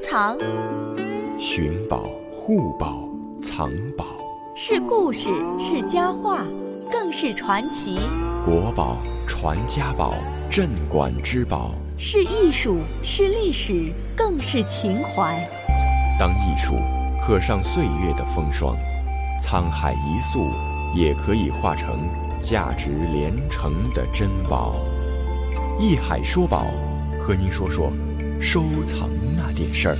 藏， 寻宝、护宝、藏宝， 是故事，是佳话，更是传奇。 国宝、传家宝、镇馆之宝， 是艺术，是历史，更是情怀。 当艺术刻上岁月的风霜，沧海一粟也可以化成价值连城的珍宝。艺海说宝，和您说说收藏那点事儿。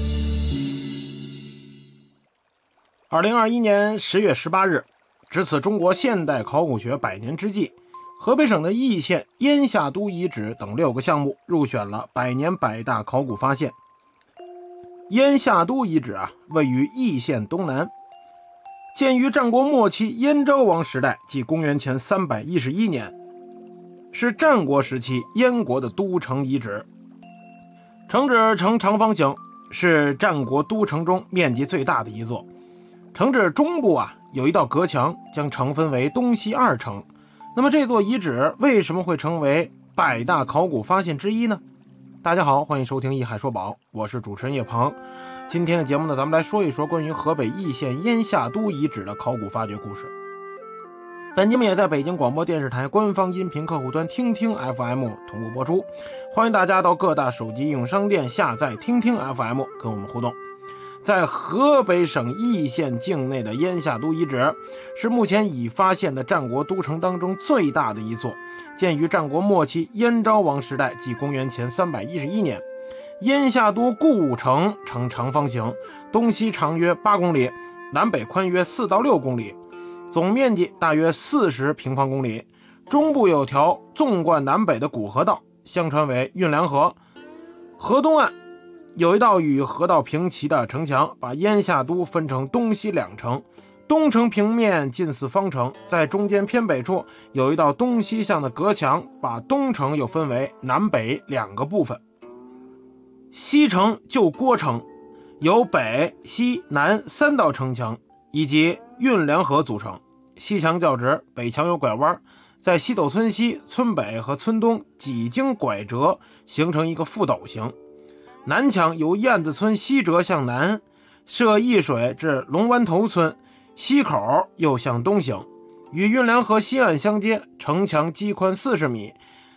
2021年10月18日，值此中国现代考古学100年之际，河北省的易县燕下都遗址等6个项目入选了100年100大考古发现。燕下都遗址位于易县东南，建于战国末期燕昭王时代，即公元前311年，是战国时期燕国的都城遗址。城址呈长方形，是战国都城中面积最大的一座。城址中部有一道隔墙，将城分为东西2城。那么这座遗址为什么会成为100大考古发现之一呢？大家好，欢迎收听《艺海说宝》，我是主持人叶鹏。今天的节目呢，咱们来说一说关于河北易县燕下都遗址的考古发掘故事。本节目也在北京广播电视台官方音频客户端听听 FM 同步播出，欢迎大家到各大手机应用商店下载听听 FM 跟我们互动。在河北省易县境内的燕下都遗址，是目前已发现的战国都城当中最大的一座，建于战国末期燕昭王时代，即公元前311年。燕下都故城呈长方形，东西长约8公里，南北宽约4到6公里，总面积大约40平方公里。中部有条纵贯南北的古河道，相传为运粮河。河东岸有一道与河道平齐的城墙，把燕下都分成东西2城。东城平面近似方城，在中间偏北处有一道东西向的隔墙，把东城又分为南北2个部分。西城就郭城，由北、西、南3道城墙以及运粮河组成。西墙较直，北墙有拐弯，在西斗村西、村北和村东几经拐折，形成一个覆斗形。南墙由燕子村西折向南，涉易水至龙湾头村，西口又向东行，与运粮河西岸相接。城墙基宽40米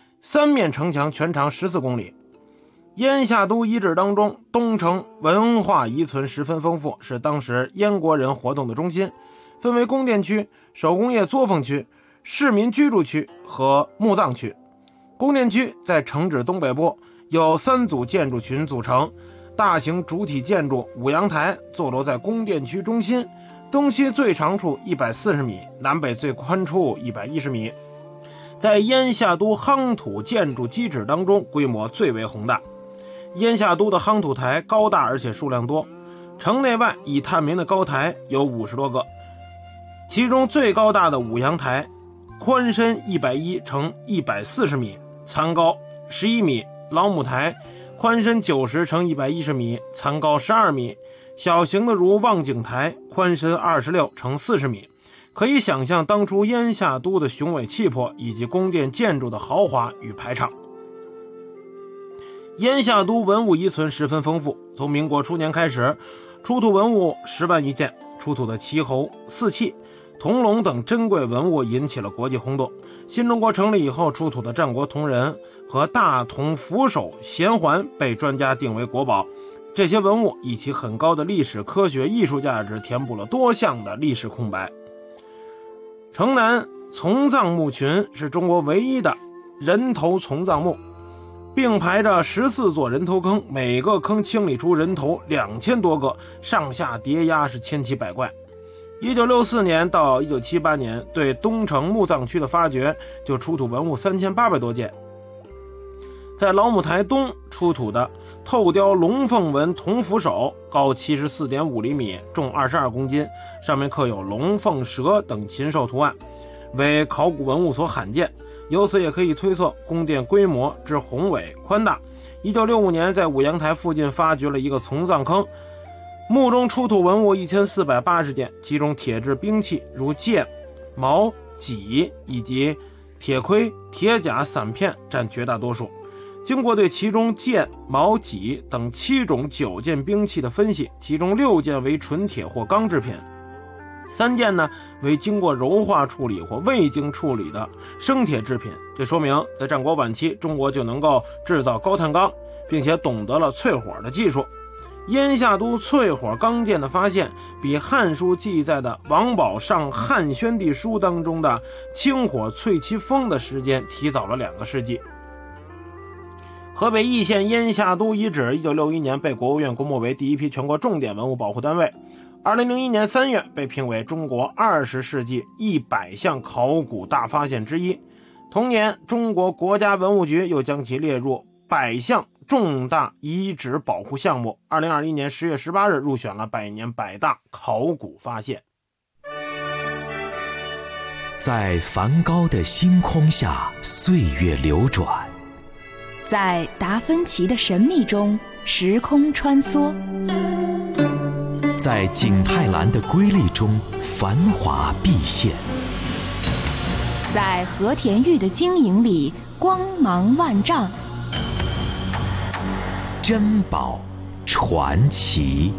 ，3面城墙全长14公里。燕下都遗址当中，东城文化遗存十分丰富，是当时燕国人活动的中心，分为宫殿区、手工业作坊区、市民居住区和墓葬区。宫殿区在城址东北部，由3组建筑群组成，大型主体建筑五阳台坐落在宫殿区中心，东西最长处140米，南北最宽处110米。在燕下都夯土建筑基址当中，规模最为宏大。燕下都的夯土台高大而且数量多，城内外已探明的高台有50多个，其中最高大的五阳台宽深110乘140米，残高11米，老母台宽深90乘110米，残高12米，小型的如望景台宽深26乘40米。可以想象当初燕下都的雄伟气魄以及宫殿建筑的豪华与排场。燕下都文物遗存十分丰富，从民国初年开始，出土文物10万余件，出土的齐侯、四器、铜龙等珍贵文物引起了国际轰动。新中国成立以后，出土的战国铜人和大铜斧手、弦环被专家定为国宝。这些文物以其很高的历史、科学、艺术价值，填补了多项的历史空白。城南从葬墓群是中国唯一的人头从葬墓，并排着14座人头坑，每个坑清理出人头2000多个，上下叠压，是千奇百怪。1964年到1978年，对东城墓葬区的发掘就出土文物3800多件。在老母台东出土的透雕龙凤纹铜斧手，高74.5厘米，重22公斤，上面刻有龙凤蛇等禽兽图案，为考古文物所罕见，由此也可以推测宫殿规模之宏伟宽大。1965年在五阳台附近发掘了一个从葬坑，墓中出土文物1480件，其中铁制兵器如剑、矛、戟以及铁盔、铁甲、伞片占绝大多数。 经过对其中剑、矛、戟等7种9件兵器的分析，其中6件为纯铁或钢制品，3件呢为经过柔化处理或未经处理的生铁制品。这说明在战国晚期，中国就能够制造高碳钢，并且懂得了淬火的技术。燕下都淬火钢剑的发现，比《汉书》记载的王宝上汉宣帝书当中的清火淬其锋的时间提早了2个世纪。河北易县燕下都遗址1961年被国务院公布为第一批全国重点文物保护单位，2001年3月被评为中国20世纪100项考古大发现之一。同年，中国国家文物局又将其列入100项重大遗址保护项目。2021年10月18日入选了100年100大考古发现。 在梵高的星空下，岁月流转； 在达芬奇的神秘中，时空穿梭； 在景泰蓝的瑰丽中，繁华毕现； 在和田玉的晶莹里，光芒万丈。 珍宝传奇。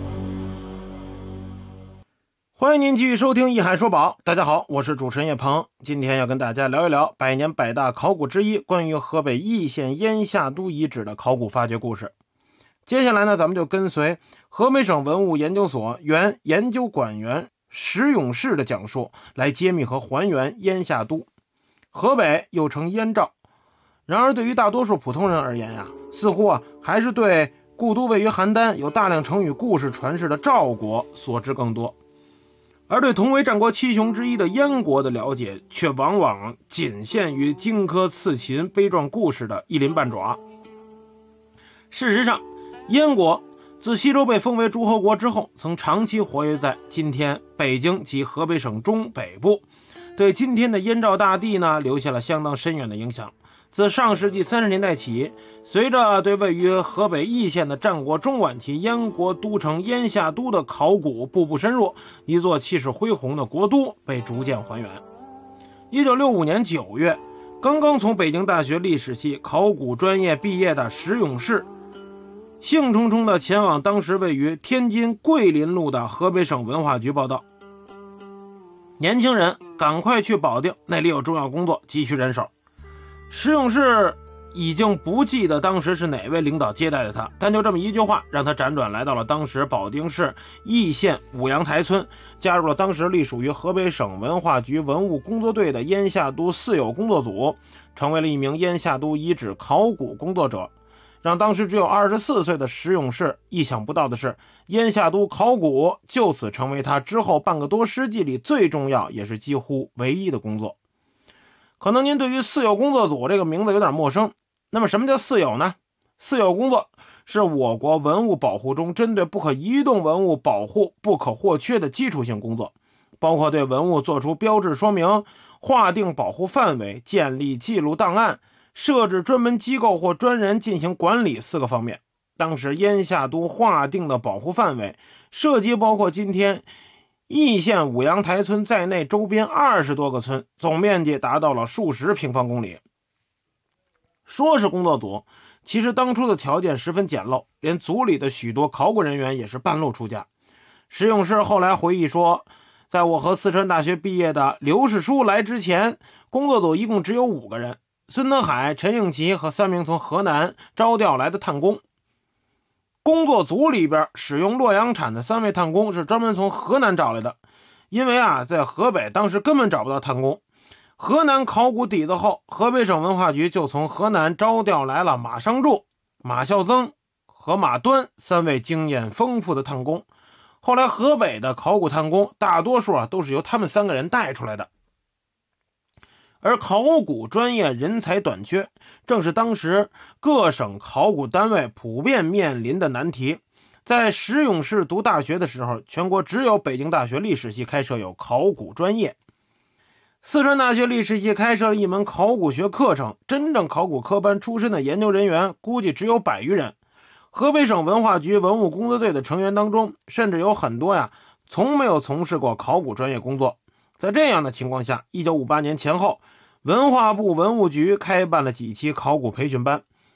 欢迎您继续收听一海说宝。大家好，我是主持人叶鹏，今天要跟大家聊一聊100年100大考古之一，关于河北易县燕下都遗址的考古发掘故事。接下来呢，咱们就跟随河北省文物研究所原研究馆员石永士的讲述，来揭秘和还原燕下都。河北又称燕赵，然而对于大多数普通人而言似乎还是对故都位于邯郸、有大量成语故事传世的赵国所知更多，而对同为战国7雄之一的燕国的了解却往往仅限于荆轲刺秦悲壮故事的一鳞半爪。事实上，燕国自西周被封为诸侯国之后，曾长期活跃在今天北京及河北省中北部，对今天的燕赵大地呢留下了相当深远的影响。自上世纪30年代起，随着对位于河北易县的战国中晚期燕国都城燕下都的考古步步深入，一座气势恢宏的国都被逐渐还原。1965年9月，刚刚从北京大学历史系考古专业毕业的石永士兴冲冲地前往当时位于天津桂林路的河北省文化局报道。年轻人，赶快去保定，那里有重要工作，急需人手。石永士已经不记得当时是哪位领导接待的他，但就这么一句话，让他辗转来到了当时保定市易县五羊台村，加入了当时隶属于河北省文化局文物工作队的燕下都四友工作组，成为了一名燕下都遗址考古工作者。让当时只有24岁的石永士意想不到的是，燕下都考古就此成为他之后半个多世纪里最重要也是几乎唯一的工作。可能您对于四友工作组这个名字有点陌生，那么什么叫四友呢？四友工作是我国文物保护中针对不可移动文物保护不可或缺的基础性工作，包括对文物做出标志说明、划定保护范围、建立记录档案、设置专门机构或专人进行管理4个方面。当时燕下都划定的保护范围涉及包括今天易县五羊台村在内周边20多个村，总面积达到了数十平方公里。说是工作组，其实当初的条件十分简陋，连组里的许多考古人员也是半路出家。石永士后来回忆说，在我和四川大学毕业的刘世书来之前，工作组一共只有5个人，孙德海、陈应奇和3名从河南招调来的探工。工作组里边使用洛阳铲的3位探工是专门从河南找来的，因为在河北当时根本找不到探工。河南考古底子后，河北省文化局就从河南招调来了马尚柱、马孝增和马端3位经验丰富的探工。后来河北的考古探工大多数都是由他们3个人带出来的。而考古专业人才短缺，正是当时各省考古单位普遍面临的难题。在石永士读大学的时候，全国只有北京大学历史系开设有考古专业，四川大学历史系开设了一门考古学课程，真正考古科班出身的研究人员估计只有100余人。河北省文化局文物工作队的成员当中，甚至有很多从没有从事过考古专业工作。在这样的情况下，1958年前后，文化部文物局开办了几期考古培训班，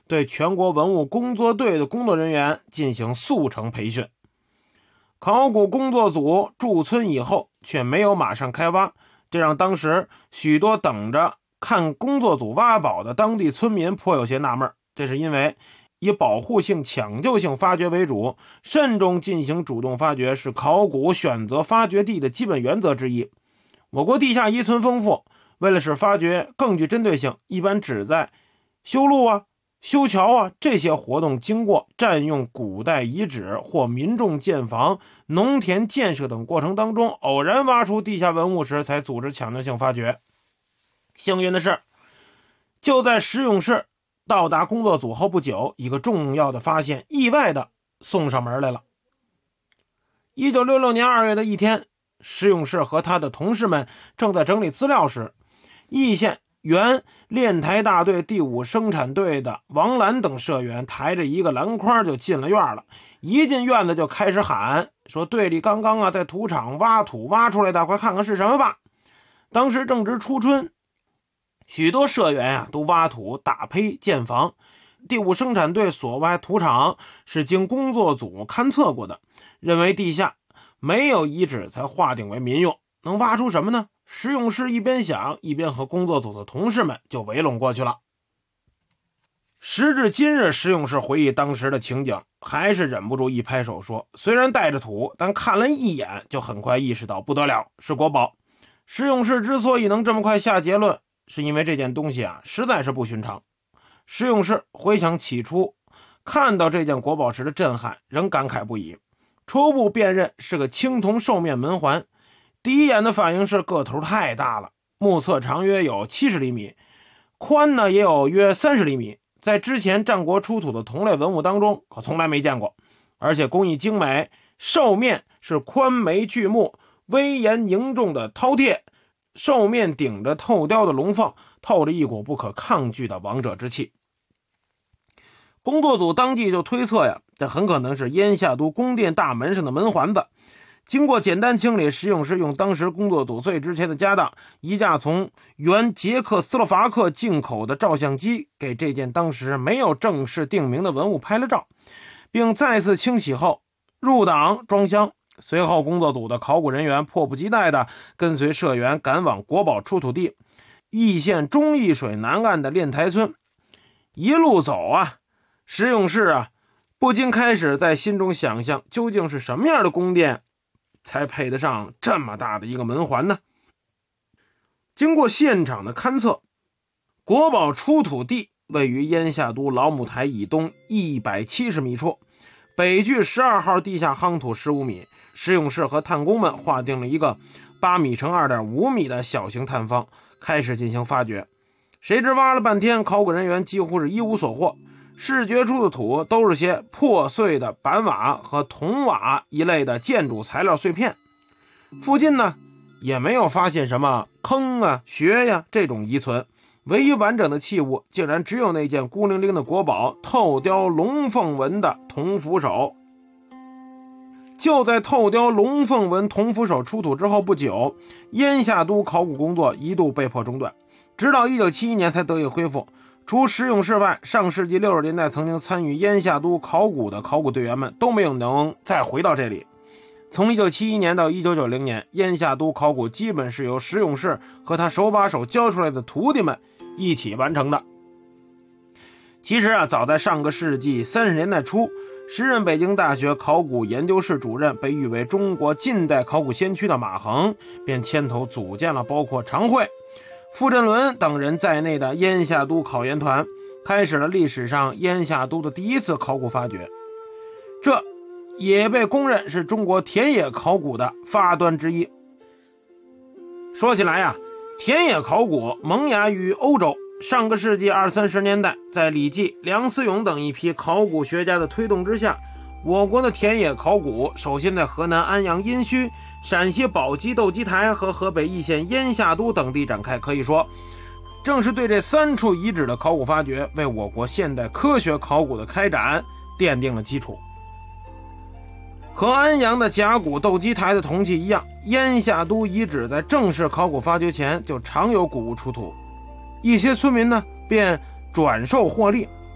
对全国文物工作队的工作人员进行速成培训。考古工作组驻村以后却没有马上开挖，这让当时许多等着看工作组挖宝的当地村民颇有些纳闷。这是因为以保护性、抢救性发掘为主，慎重进行主动发掘是考古选择发掘地的基本原则之一。我国地下遗存丰富，为了使发掘更具针对性，一般只在修路修桥这些活动经过占用古代遗址或民众建房、农田建设等过程当中，偶然挖出地下文物时才组织抢救性发掘。幸运的是，就在石勇士到达工作组后不久，一个重要的发现意外的送上门来了。1966年2月的一天，石勇士和他的同事们正在整理资料时，易县原炼台大队第5生产队的王兰等社员抬着一个篮筐就进了院了。一进院子就开始喊说，队里刚刚在土场挖土挖出来的，快看看是什么吧。当时正值初春，许多社员都挖土打坯建房。第5生产队所挖土场是经工作组勘测过的，认为地下没有遗址才划定为民用。能挖出什么呢？石勇士一边想，一边和工作组的同事们就围拢过去了。时至今日，石勇士回忆当时的情景，还是忍不住一拍手说，虽然带着土，但看了一眼就很快意识到不得了，是国宝。石勇士之所以能这么快下结论，是因为这件东西实在是不寻常。石勇士回想起初看到这件国宝时的震撼，仍感慨不已。初步辨认是个青铜兽面门环，第一眼的反应是个头太大了，目测长约有70厘米，宽也有约30厘米，在之前战国出土的同类文物当中可从来没见过，而且工艺精美，兽面是宽眉巨目，威严凝重的饕餮，兽面顶着透雕的龙凤，透着一股不可抗拒的王者之气。工作组当即就推测这很可能是燕下都宫殿大门上的门环子。经过简单清理，石勇士用当时工作组最值钱的家当，一架从原捷克斯洛伐克进口的照相机，给这件当时没有正式定名的文物拍了照，并再次清洗后入档装箱。随后工作组的考古人员迫不及待地跟随社员赶往国宝出土地易县中易水南岸的炼台村。一路走石勇士不禁开始在心中想象，究竟是什么样的宫殿才配得上这么大的一个门环呢？经过现场的勘测，国宝出土地位于燕下都老母台以东170米处，北距12号地下夯土15米。石勇士和探工们划定了一个8米乘2.5米的小型探方，开始进行发掘。谁知挖了半天，考古人员几乎是一无所获，视觉出的土都是些破碎的板瓦和铜瓦一类的建筑材料碎片。附近也没有发现什么坑穴这种遗存，唯一完整的器物竟然只有那件孤零零的国宝透雕龙凤纹的铜斧手。就在透雕龙凤纹铜斧手出土之后不久，燕下都考古工作一度被迫中断，直到1971年才得以恢复。除石勇士外，上世纪60年代曾经参与燕下都考古的考古队员们都没有能再回到这里。从1971年到1990年，燕下都考古基本是由石勇士和他手把手教出来的徒弟们一起完成的。其实早在上个世纪30年代初，时任北京大学考古研究室主任，被誉为中国近代考古先驱的马衡，便牵头组建了包括常惠、傅振伦等人在内的燕下都考研团，开始了历史上燕下都的第一次考古发掘。这也被公认是中国田野考古的发端之一。说起来田野考古萌芽于欧洲。上个世纪20、30年代，在李济、梁思永等一批考古学家的推动之下，我国的田野考古首先在河南安阳殷墟、陕西宝鸡斗鸡台和河北易县燕下都等地展开。可以说，正是对这3处遗址的考古发掘，为我国现代科学考古的开展奠定了基础。和安阳的甲骨斗鸡台的铜器一样，燕下都遗址在正式考古发掘前就常有古物出土，一些村民便转售获利。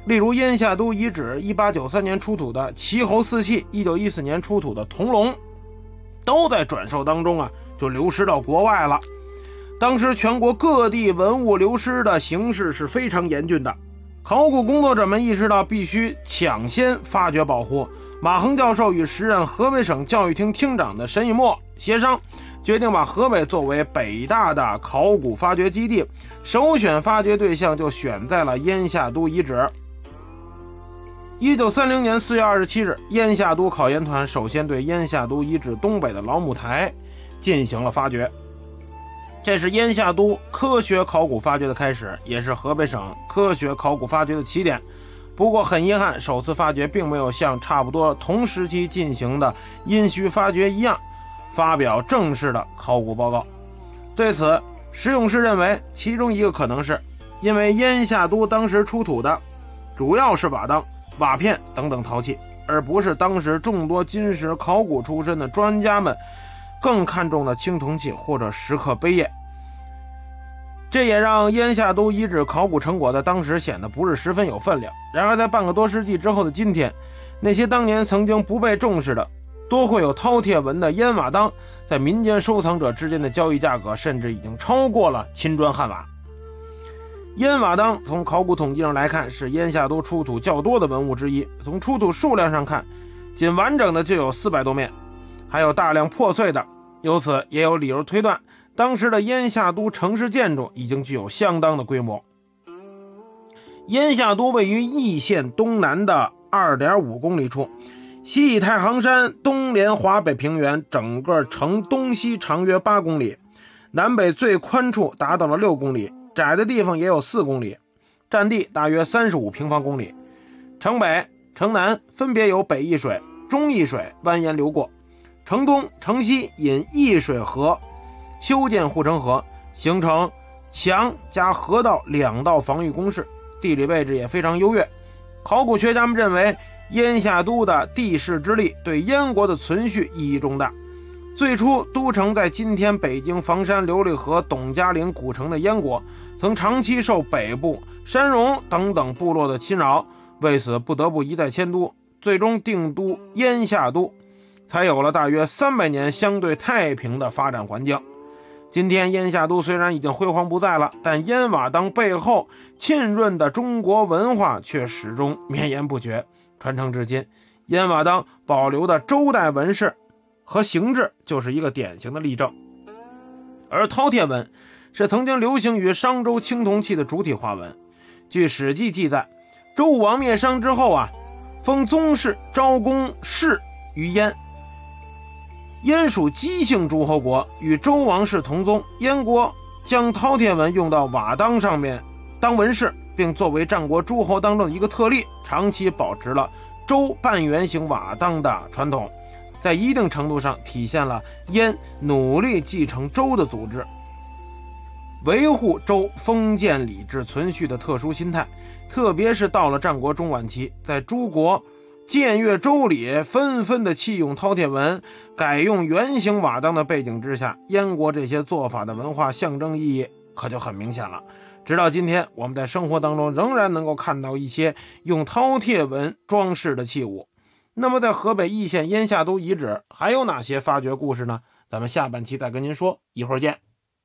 例如燕下都遗址1893年出土的齐侯四器，1914年出土的铜龙，都在转售当中就流失到国外了。当时全国各地文物流失的形势是非常严峻的，考古工作者们意识到必须抢先发掘保护。马衡教授与时任河北省教育厅厅长的沈以沫协商，决定把河北作为北大的考古发掘基地，首选发掘对象就选在了燕下都遗址。1930年4月27日，燕下都考研团首先对燕下都遗址东北的老母台进行了发掘，这是燕下都科学考古发掘的开始，也是河北省科学考古发掘的起点。不过很遗憾，首次发掘并没有像差不多同时期进行的殷墟发掘一样发表正式的考古报告。对此，石永士认为，其中一个可能是因为燕下都当时出土的主要是瓦当、瓦片等等陶器，而不是当时众多金石考古出身的专家们更看重的青铜器或者石刻碑业。这也让燕下都遗址考古成果在当时显得不是十分有分量。然而在半个多世纪之后的今天，那些当年曾经不被重视的多绘有饕餮纹的燕瓦当，在民间收藏者之间的交易价格甚至已经超过了秦砖汉瓦。燕瓦当从考古统计上来看，是燕下都出土较多的文物之一。从出土数量上看，仅完整的就有400多面，还有大量破碎的，由此也有理由推断，当时的燕下都城市建筑已经具有相当的规模。燕下都位于易县东南的 2.5 公里处，西倚太行山，东连华北平原，整个城东西长约8公里，南北最宽处达到了6公里，窄的地方也有4公里，占地大约35平方公里。城北、城南分别有北易水、中易水蜿蜒流过，城东、城西引易水河修建护城河，形成墙加河道2道防御工事，地理位置也非常优越。考古学家们认为，燕下都的地势之力对燕国的存续意义重大。最初都城在今天北京房山琉璃河董家岭古城的燕国，曾长期受北部山戎等等部落的侵扰，为此不得不一再迁都，最终定都燕下都，才有了大约300年相对太平的发展环境。今天燕下都虽然已经辉煌不再了，但燕瓦当背后浸润的中国文化却始终绵延不绝，传承至今。燕瓦当保留的周代纹饰和形制就是一个典型的例证。而饕餮纹是曾经流行于商周青铜器的主体花纹。据史记记载，周武王灭商之后封宗室昭公氏于燕。燕属姬姓诸侯国，与周王室同宗。燕国将饕餮纹用到瓦当上面当纹饰，并作为战国诸侯当中的一个特例，长期保持了周半圆形瓦当的传统，在一定程度上体现了燕努力继承周的组织，维护周封建礼制存续的特殊心态。特别是到了战国中晚期，在诸国僭越周礼，纷纷的弃用饕餮纹，改用圆形瓦当的背景之下，燕国这些做法的文化象征意义可就很明显了。直到今天，我们在生活当中仍然能够看到一些用饕餮纹装饰的器物。那么在河北易县燕下都遗址还有哪些发掘故事呢？咱们下半期再跟您说，一会儿见。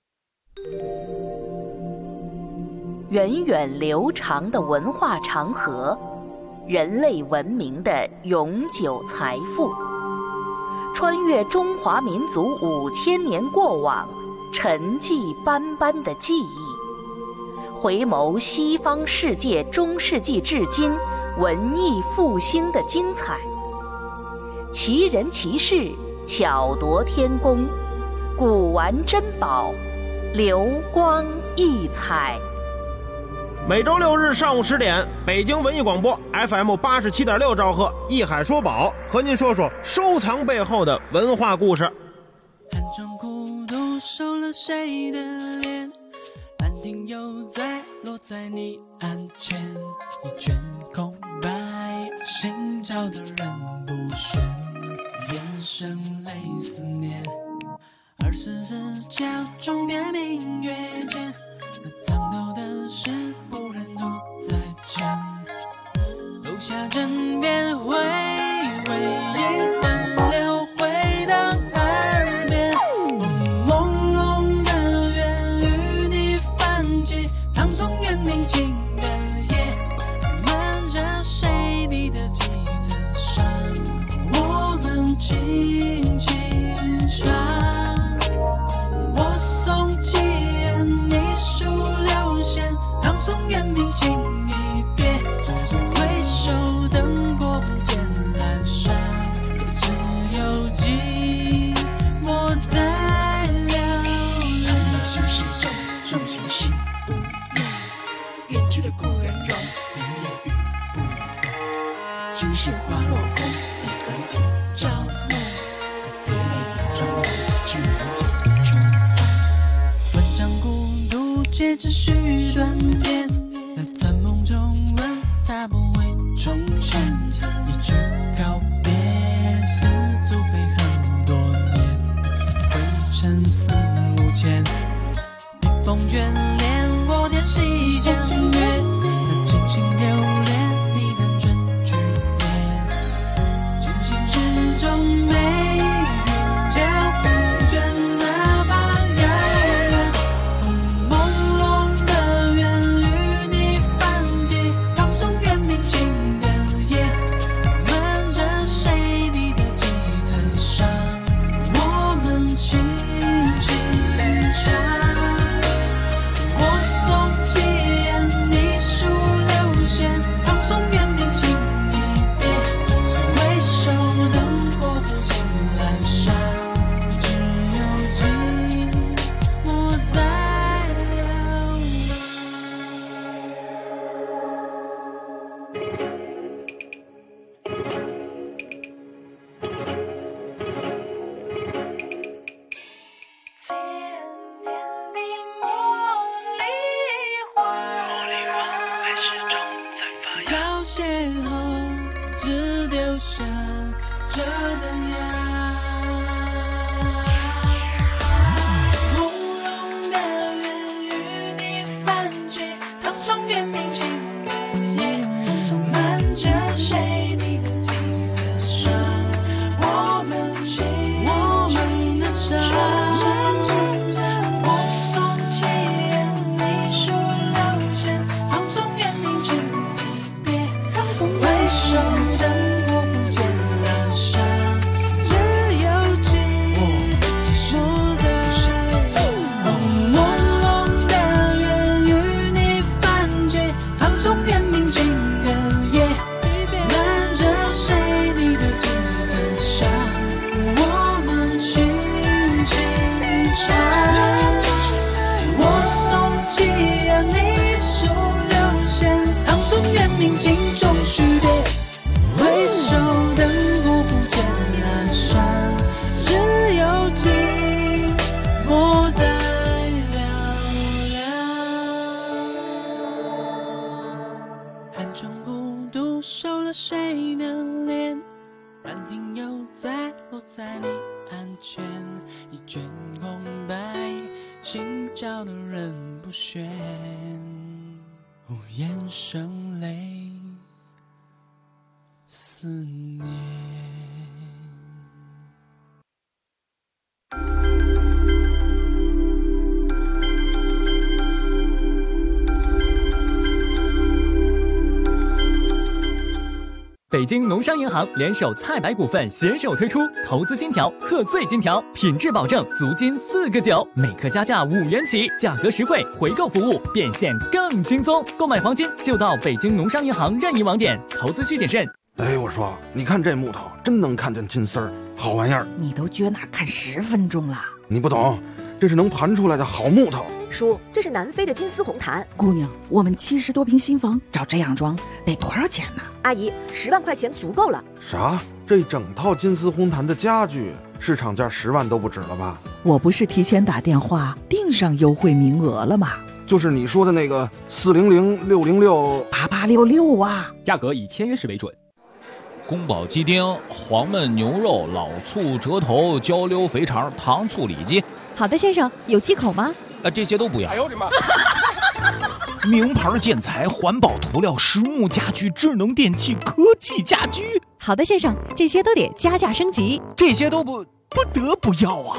源远流长的文化长河，人类文明的永久财富，穿越中华民族5000年过往，沉寂斑斑的记忆，回眸西方世界中世纪至今文艺复兴的精彩，奇人奇事，巧夺天工，古玩珍宝，流光溢彩。 每周6日上午10点，北京文艺广播 FM 87.6兆赫，艺海说宝，和您说说收藏背后的文化故事。 寒窗孤独收了谁的脸，兰亭又在落在你案前，一卷空白，寻找的人不选，眼神泪思念，24角钟边明月间，那藏头的事不忍独在前。 下枕边回味一段流回到耳边，朦胧的缘与你泛起，唐宋元明清的夜，漫着谁你的记字上，我们轻轻唱。我送七言，你数六弦，唐宋元明清一别，回首灯火不见阑珊，只有寂寞在流浪。心事重，重情系无言，远去的故人容，明夜雨不断，青石花落空，一个字朝暮，别泪眼中流，去人间重返。文章孤独，皆只许短篇，在梦中问他不会重现，一句告别，似足飞很多年，灰尘四五千，笔锋眷恋，我点细江月，真情留恋你的春去年，军心之中没人叫不倦，哪怕遥远，朦胧的缘与你泛起，唐宋元明清的夜，漫着谁你的记字上，我们轻轻唱。我送七言，你数六弦，唐宋元明清一别，回首灯火不见阑珊，只有寂寞在流浪。千年你茉莉花，还是种在发芽。凋谢后，只留下这灯芽。朦胧的缘与你泛起，唐宋元明清的夜，漫着谁你的记字上，我们轻轻的伤。我送七言，你数六弦，唐宋元明清一别，回首灯火不见阑珊，只有寂寞在朦胧的缘与你泛起，唐宋元明清的夜，漫着谁你的记字上，我们轻轻唱。我送七言，你数六弦，唐宋元明清终须别，回首灯火不见阑珊，只有寂寞在嘹亮。寒窗孤独，收了谁的脸，兰亭又再落在你案前，一卷空白，心照的人不选，无言声泪思念。 北京农商银行联手菜百股份携手推出投资金条、贺岁金条，品质保证，足金4个9，每克加价5元起，价格实惠，回购服务变现更轻松。购买黄金就到北京农商银行任意网点，投资需谨慎。 哎，我说，你看这木头，真能看见金丝儿，好玩意儿。 你都撅那看10分钟了， 你不懂，这是能盘出来的好木头。 叔，这是南非的金丝红檀。 姑娘，我们70多平新房找这样装得多少钱呢？ 阿姨，10万块钱足够了。 啥？这整套金丝红檀的家具市场价10万都不止了吧？ 我不是提前打电话订上优惠名额了吗？ 就是你说的那个400-606-8866 啊， 价格以签约时为准。 宫保鸡丁、黄焖牛肉、老醋、折头、焦溜肥肠、糖醋里脊。 好的，先生，有忌口吗？ 这些都不要。 哎呦我的妈！ 名牌建材、环保涂料、实木家具、智能电器、科技家居。 好的，先生，这些都得加价升级， 这些都不得不要啊！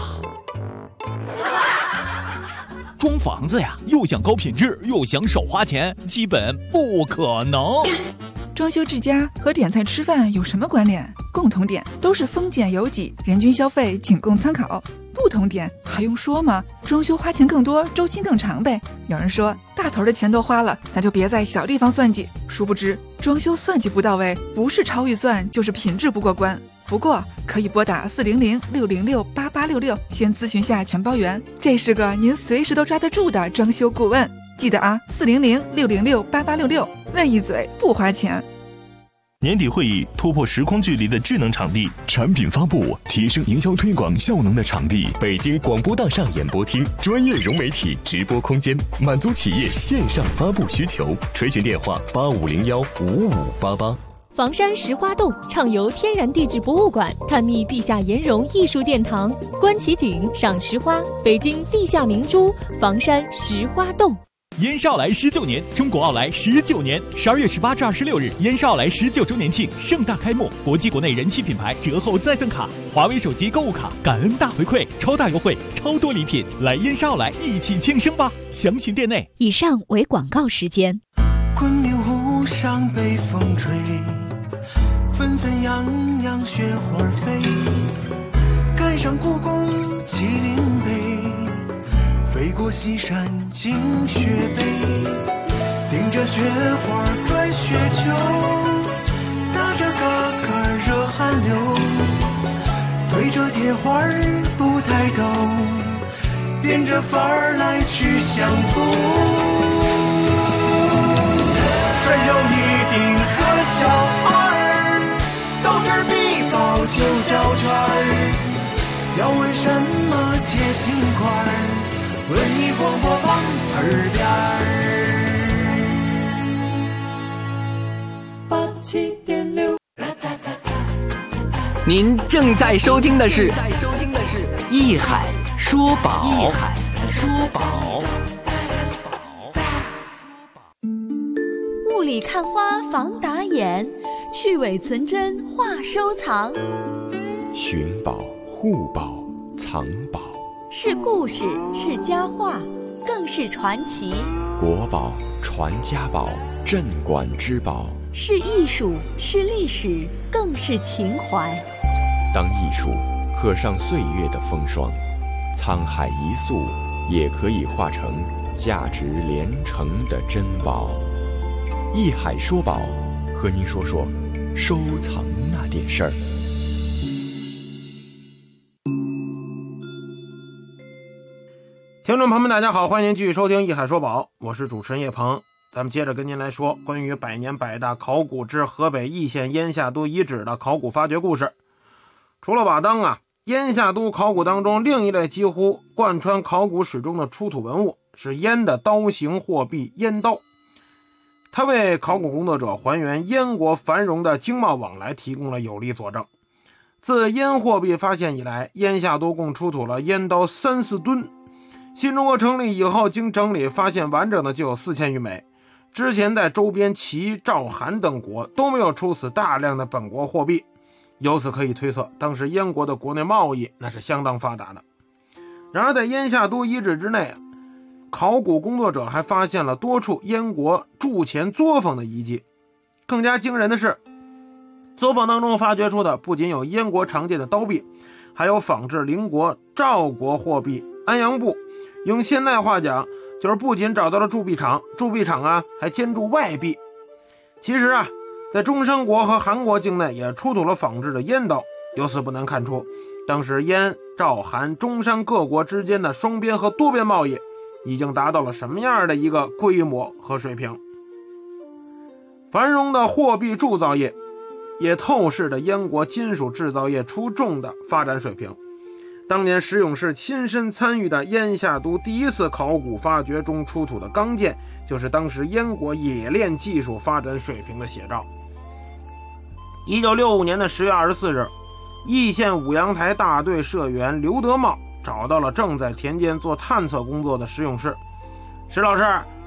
装房子呀，又想高品质，又想少花钱，基本不可能。 装修治家和点菜吃饭有什么关联？共同点都是丰俭由己，人均消费仅供参考。不同点还用说吗？装修花钱更多，周期更长呗。有人说大头的钱都花了，咱就别在小地方算计。殊不知装修算计不到位，不是超预算就是品质不过关。不过可以拨打400-606-8866先咨询下承包员，这是个您随时都抓得住的装修顾问。记得啊，400-606-8866，问一嘴不花钱。 年底会议突破时空距离的智能场地， 产品发布提升营销推广效能的场地， 北京广播大厦演播厅专业融媒体直播空间，满足企业线上发布需求。垂询电话85015588。 房山石花洞畅游天然地质博物馆，探秘地下岩溶艺术殿堂，观奇景，赏石花，北京地下明珠，房山石花洞。 燕少来19年，中国奥莱19年，12月18至26日，燕少来19周年庆盛大开幕，国际国内人气品牌折后再赠卡，华为手机购物卡，感恩大回馈，超大优惠，超多礼品，来燕少来一起庆生吧！详询店内。 以上为广告时间。 昆明湖上北风吹，纷纷扬扬雪花飞，赶上故宫麒麟碑，飞过西山进雪北，顶着雪花拽雪球，打着嘎嘎热汗流，对着铁花不抬头，变着法儿来去相逢。摔肉一定和小二，斗智必报9小圈，要问什么解心宽，文艺广播榜耳边87.6。 您正在收听的是艺海说宝。艺海说宝。 雾里看花防打眼，去伪存真话收藏。 寻宝、护宝、藏宝， 是故事，是佳话，更是传奇。 国宝、传家宝、镇馆之宝， 是艺术，是历史，更是情怀。 当艺术刻上岁月的风霜，沧海一粟也可以化成价值连城的珍宝。艺海说宝，和您说说收藏那点事儿。 听众朋友们大家好，欢迎您继续收听艺海说宝，我是主持人叶鹏。咱们接着跟您来说关于百年百大考古之河北易县燕下都遗址的考古发掘故事。除了瓦当燕下都考古当中另一类几乎贯穿考古史中的出土文物是燕的刀形货币燕刀，它为考古工作者还原燕国繁荣的经贸往来提供了有力佐证。自燕货币发现以来，燕下都共出土了燕刀3-4吨，新中国成立以后经整理发现完整的就有4000余枚，之前在周边齐、赵、韩等国都没有出此大量的本国货币，由此可以推测当时燕国的国内贸易那是相当发达的。然而在燕下都遗址之内，考古工作者还发现了多处燕国铸钱作坊的遗迹。更加惊人的是，作坊当中发掘出的不仅有燕国常见的刀币，还有仿制邻国赵国货币安阳布。用现代话讲，就是不仅找到了铸币厂还兼铸外币。其实在中山国和韩国境内也出土了仿制的燕刀，由此不难看出当时燕、赵、韩、中山各国之间的双边和多边贸易已经达到了什么样的一个规模和水平。繁荣的货币铸造业也透视着燕国金属制造业出众的发展水平。当年石勇士亲身参与的燕下都第一次考古发掘中出土的钢剑，就是当时燕国冶炼技术发展水平的写照。1965年的10月24日，易县五阳台大队社员刘德茂找到了正在田间做探测工作的石勇士。石老师，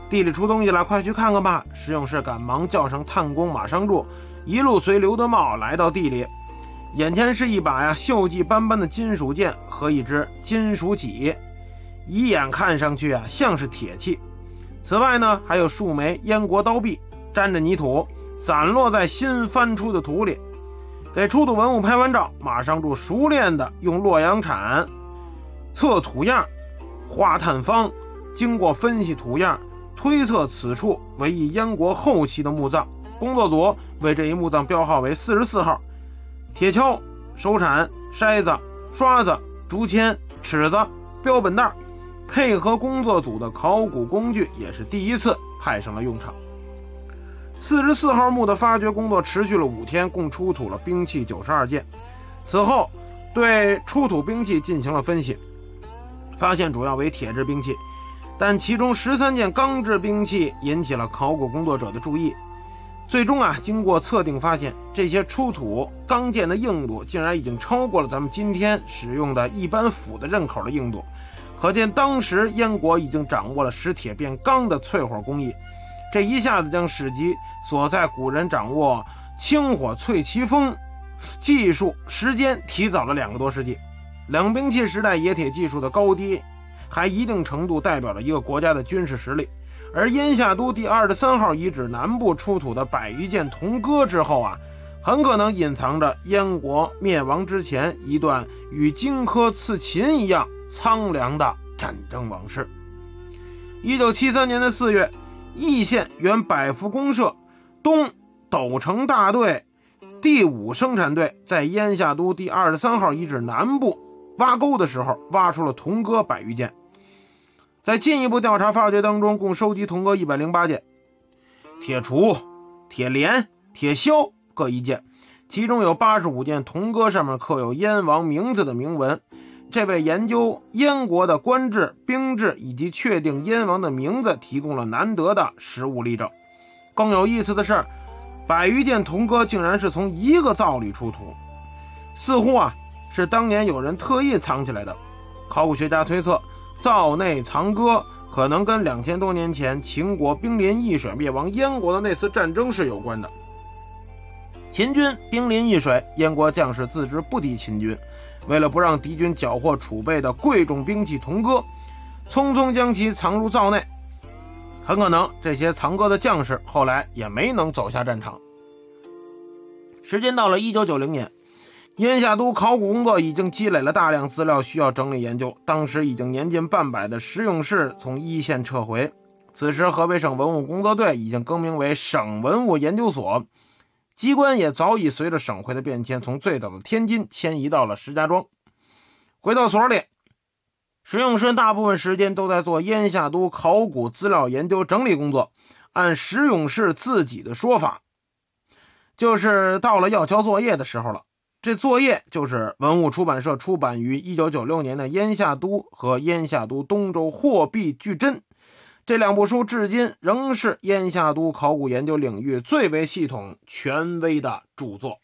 地里出东西了，快去看看吧。石勇士赶忙叫上探工马商柱，一路随刘德茂来到地里，眼前是一把锈迹斑斑的金属剑和一只金属戟，一眼看上去像是铁器。此外呢，还有数枚燕国刀臂，沾着泥土，散落在新翻出的土里。给出土文物拍完照，马商柱熟练地用洛阳铲测土样、画探方，经过分析土样，推测此处为一燕国后期的墓葬。工作组为这一墓葬标号为44号。铁锹、手铲、筛子、刷子、竹签、尺子、标本袋，配合工作组的考古工具，也是第一次派上了用场。44号墓的发掘工作持续了5天，共出土了兵器92件。此后对出土兵器进行了分析，发现主要为铁制兵器，但其中13件钢制兵器引起了考古工作者的注意。最终经过测定发现，这些出土钢件的硬度竟然已经超过了咱们今天使用的一般斧的刃口的硬度，可见当时燕国已经掌握了使铁变钢的淬火工艺。这一下子将史籍所在古人掌握清火淬其锋技术时间提早了2个多世纪。冷兵器时代冶铁技术的高低，还一定程度代表了一个国家的军事实力。而燕下都第23号遗址南部出土的100余件铜戈之后很可能隐藏着燕国灭亡之前一段与荆轲刺秦一样苍凉的战争往事。1973年的4月，易县原百福公社东斗城大队第5生产队在燕下都第23号遗址南部挖沟的时候，挖出了铜戈100余件。在进一步调查发掘当中，共收集铜戈108件，铁杵、铁镰、铁锹各1件，其中有85件铜戈上面刻有燕王名字的铭文。这为研究燕国的官制、兵制以及确定燕王的名字提供了难得的实物例证。更有意思的是，100余件铜戈竟然是从一个灶里出土，似乎是当年有人特意藏起来的。考古学家推测，灶内藏戈可能跟2000多年前秦国兵临易水灭亡燕国的那次战争是有关的。秦军兵临易水，燕国将士自知不敌秦军，为了不让敌军缴获储备的贵重兵器铜戈，匆匆将其藏入灶内。很可能这些藏戈的将士后来也没能走下战场。时间到了1990年，燕下都考古工作已经积累了大量资料，需要整理研究。当时已经年近半百的石勇士从一线撤回，此时河北省文物工作队已经更名为省文物研究所，机关也早已随着省会的变迁，从最早的天津迁移到了石家庄。回到所里，石勇士大部分时间都在做燕下都考古资料研究整理工作。按石勇士自己的说法，就是到了要交作业的时候了。这作业就是文物出版社出版于1996年的《燕下都》和《燕下都东周货币矩阵》，这2部书至今仍是燕下都考古研究领域最为系统权威的著作。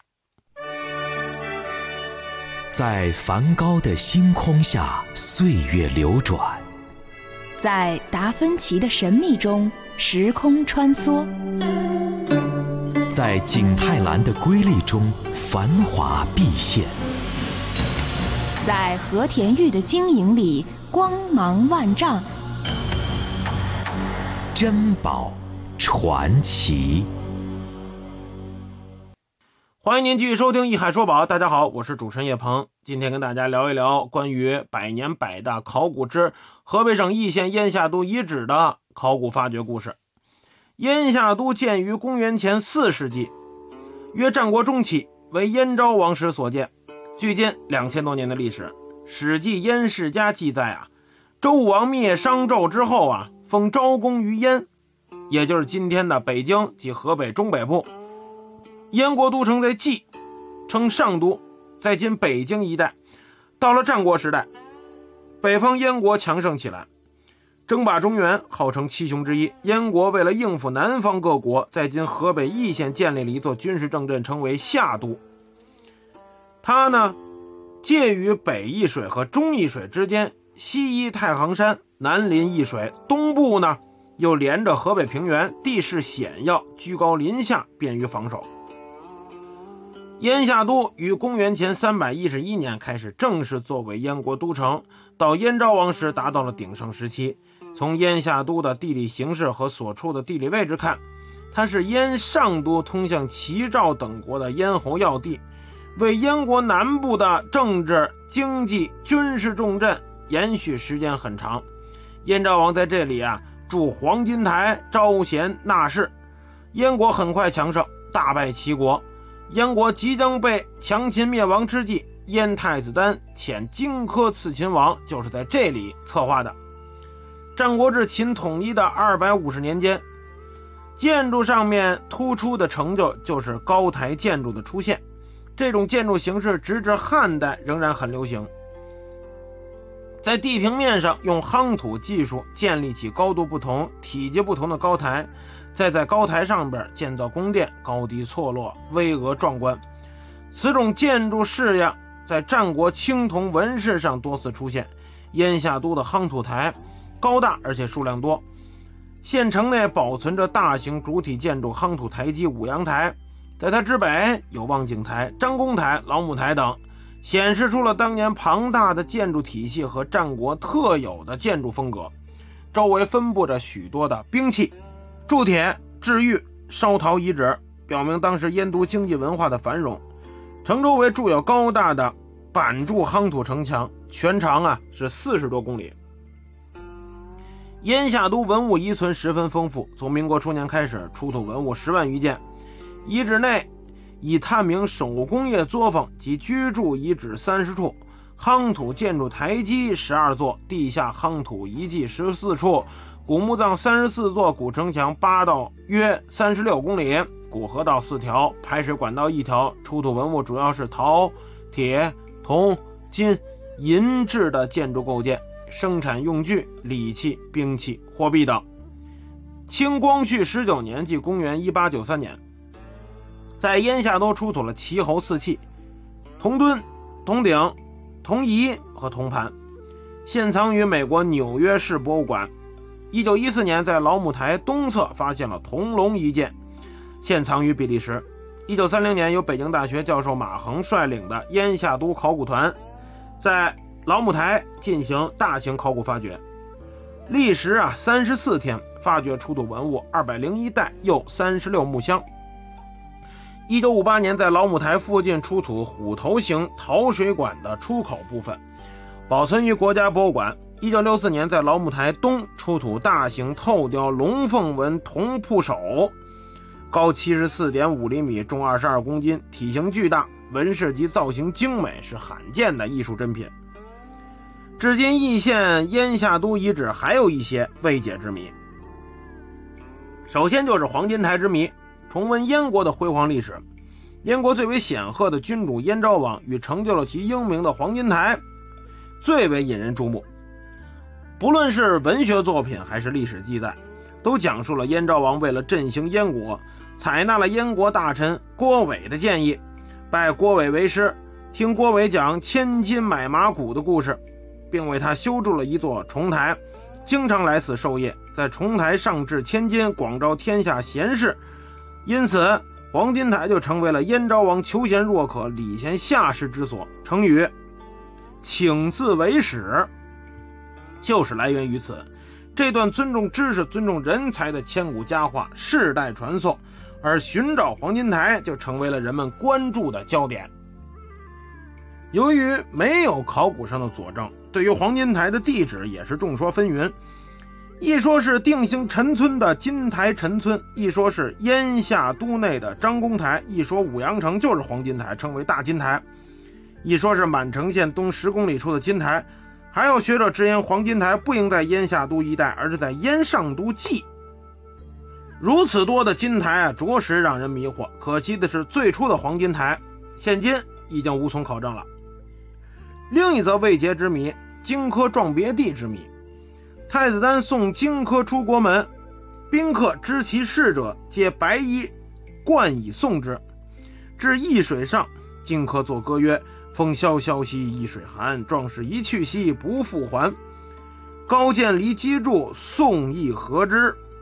在梵高的星空下，岁月流转； 在达芬奇的神秘中，时空穿梭； 在景泰蓝的瑰丽中，繁华毕现； 在和田玉的晶莹里，光芒万丈。 珍宝传奇。 欢迎您继续收听《一海说宝》，大家好，我是主持人叶鹏。今天跟大家聊一聊关于百年百大考古之河北省易县燕下都遗址的考古发掘故事。燕下都建于公元前4世纪，约战国中期，为燕昭王时所建，距今2000多年的历史。史记燕世家记载周武王灭商纣之后封昭公于燕，也就是今天的北京及河北中北部。燕国都城在蓟，称上都，在今北京一带。到了战国时代，北方燕国强盛起来，争霸中原，号称七雄之一。燕国为了应付南方各国，在今河北易县建立了一座军事重镇，称为下都。它呢，介于北易水和中易水之间，西依太行山，南临易水，东部呢又连着河北平原，地势险要，居高临下，便于防守。燕夏都于公元前311年开始正式作为燕国都城，到燕昭王时达到了鼎盛时期。从燕夏都的地理形势和所处的地理位置看，它是燕上都通向齐赵等国的咽喉要地，为燕国南部的政治、经济、军事重镇延续时间很长。燕昭王在这里筑黄金台，招贤纳士，燕国很快强盛，大败齐国。燕国即将被强秦灭亡之际，燕太子丹遣荆轲刺秦王就是在这里策划的。战国至秦统一的250年间，建筑上面突出的成就就是高台建筑的出现。这种建筑形式直至汉代仍然很流行，在地平面上用夯土技术建立起高度不同、体积不同的高台，再在高台上边建造宫殿，高低错落，巍峨壮观。此种建筑式样在战国青铜纹饰上多次出现。燕夏都的夯土台高大而且数量多，县城内保存着大型主体建筑夯土台基五阳台，在它之北有望景台、张公台、老母台等，显示出了当年庞大的建筑体系和战国特有的建筑风格。周围分布着许多的兵器、铸铁、制玉、烧陶遗址，表明当时燕都经济文化的繁荣。城周围筑有高大的板筑夯土城墙，全长是40多公里。燕夏都文物遗存十分丰富，从民国初年开始出土文物10万余件。遗址内已探明手工业作坊及居住遗址30处，夯土建筑台基12座，地下夯土遗迹14处，古墓葬34座，古城墙8道约36公里，古河道4条，排水管道1条。出土文物主要是陶、铁、铜、金、银制的建筑构件、生产用具、礼器、兵器、货币等。清光绪19年，即公元1893年，在燕夏都出土了齐侯4器、铜墩、铜鼎、铜仪和铜盘，现藏于美国纽约市博物馆。1914年，在老母台东侧发现了铜龙1件，现藏于比利时。1930年，由北京大学教授马衡率领的燕夏都考古团在老母台进行大型考古发掘，历时34天，发掘出土文物201袋，又36木箱。1958年，在老母台附近出土虎头形陶水管的出口部分，保存于国家博物馆。1964年，在老母台东出土大型透雕龙凤纹铜铺手，高74.5厘米，重22公斤，体型巨大，纹饰及造型精美，是罕见的艺术珍品。至今易县燕夏都遗址还有一些未解之谜。首先就是黄金台之谜。重温燕国的辉煌历史，燕国最为显赫的君主燕昭王与成就了其英名的黄金台最为引人注目。不论是文学作品还是历史记载，都讲述了燕昭王为了振兴燕国，采纳了燕国大臣郭伟的建议，拜郭伟为师，听郭伟讲千金买马骨的故事，并为他修筑了一座重台，经常来此授业，在重台上置千金，广招天下贤士。因此黄金台就成为了燕昭王求贤若渴、礼贤下士之所。成语请自为始就是来源于此。这段尊重知识、尊重人才的千古佳话世代传颂，而寻找黄金台就成为了人们关注的焦点。由于没有考古上的佐证，对于黄金台的地址也是众说纷纭，一说是定兴陈村的金台陈村，一说是燕夏都内的张公台，一说五阳城就是黄金台，称为大金台，一说是满城县东10公里处的金台，还有学者直言黄金台不应在燕夏都一带，而是在燕上都际。如此多的金台着实让人迷惑。可惜的是，最初的黄金台现今已经无从考证了。另一则未解之谜，荆轲撞别地之谜。太子丹送荆轲出国门，宾客知其事者，皆白衣冠以送之。至易水上，荆轲作歌曰：风萧萧兮易水寒，壮士一去兮不复还。高渐离击筑，宋义何之？